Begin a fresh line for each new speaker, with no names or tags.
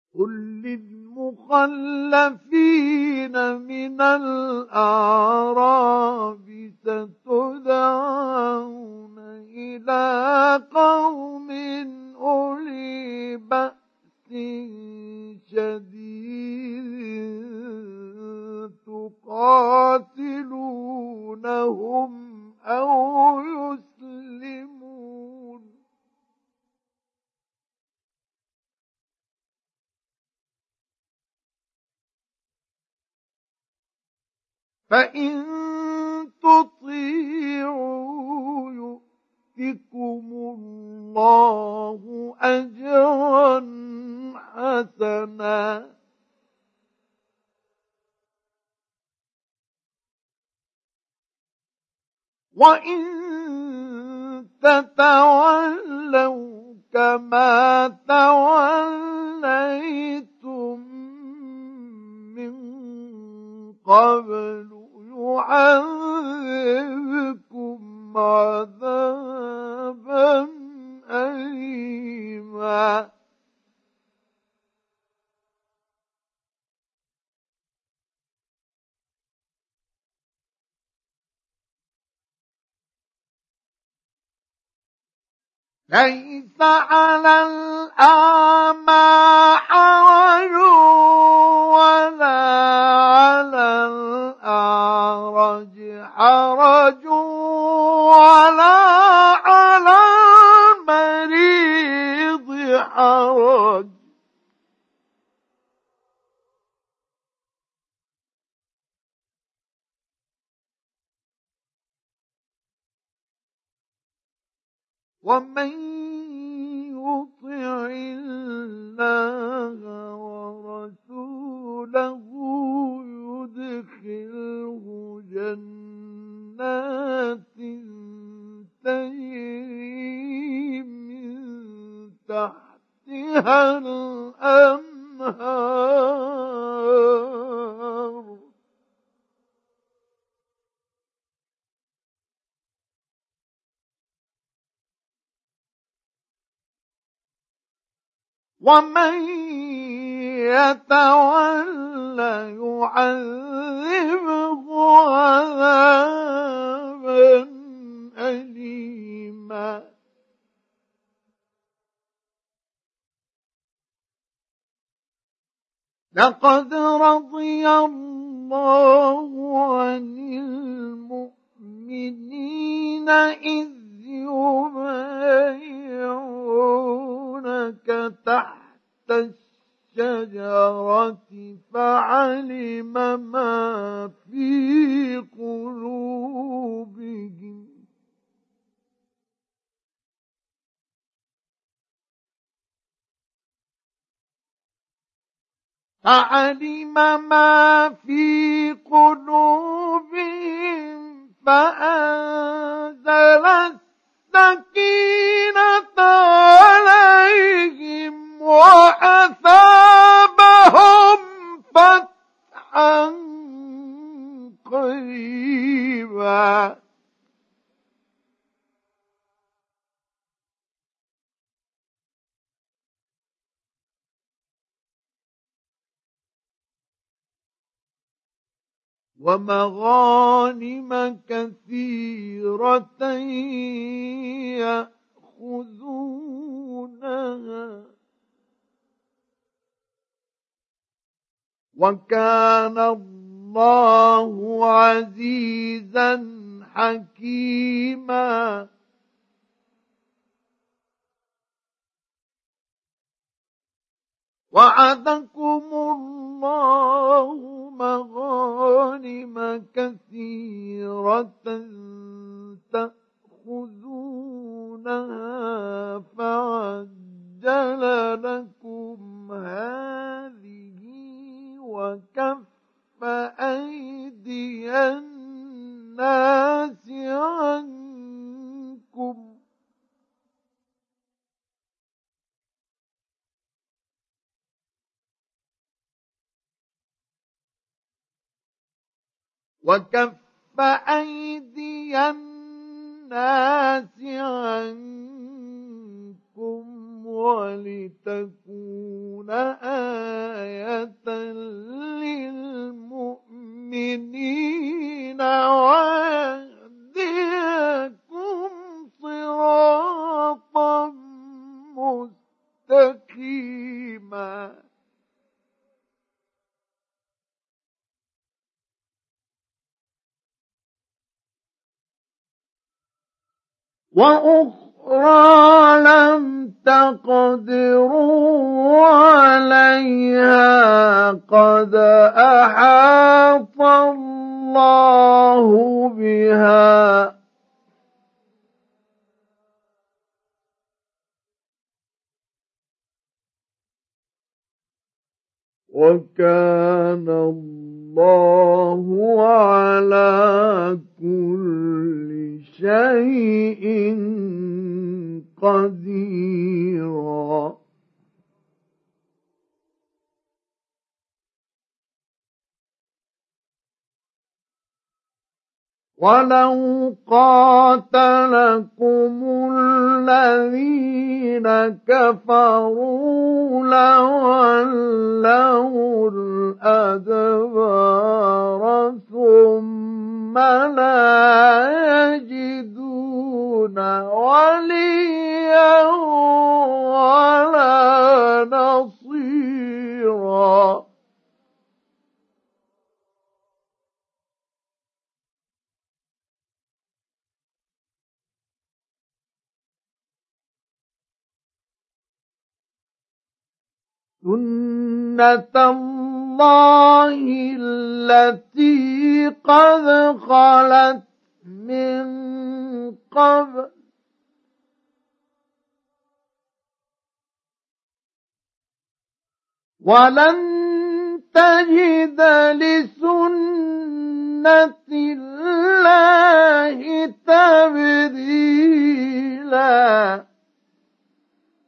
قل للمخلفين من الأعراب ستدعون إلى قوم أولي بأس شديد تقاتلونهم أو يسلمون فإن تطيعوا يؤتكم الله أجرا حسنا وإن تتولوا كما توليتم من قبل يعذبكم عذابا أليما ليس على الأعمى حرج ولا على الأعرج حرج ولا على المريض حرج ومن يطع الله ورسوله يدخله جنات تجري من تحتها الأنهار ومن يتولى يعذبه عذابا أليما لقد رضي الله عن المؤمنين إذ يبايعونك تحت الشجرة فعلم ما في قلوبهم فأنزل السكينة عليهم وأثابهم فتحا قريبا ومغانم كثيرة يأخذونها وكان الله عزيزا حكيما وعدكم الله مغانم كثيرة تأخذونها فعجل لكم هذه وكف أيدي الناس عنكم ولتكون آية للمؤمنين ويهديكم صراطا مستقيما. وأخرى لم تقدروا عليها قد أحاط الله بها وكان الله على كل شيء قديرا. ولو قاتلكم الذين كفروا لولوا الأدبار ثم لا يجدون وليا ولا نصيرا. سنة الله التي قد خلت من قبل ولن تجد لسنة الله تبديلا.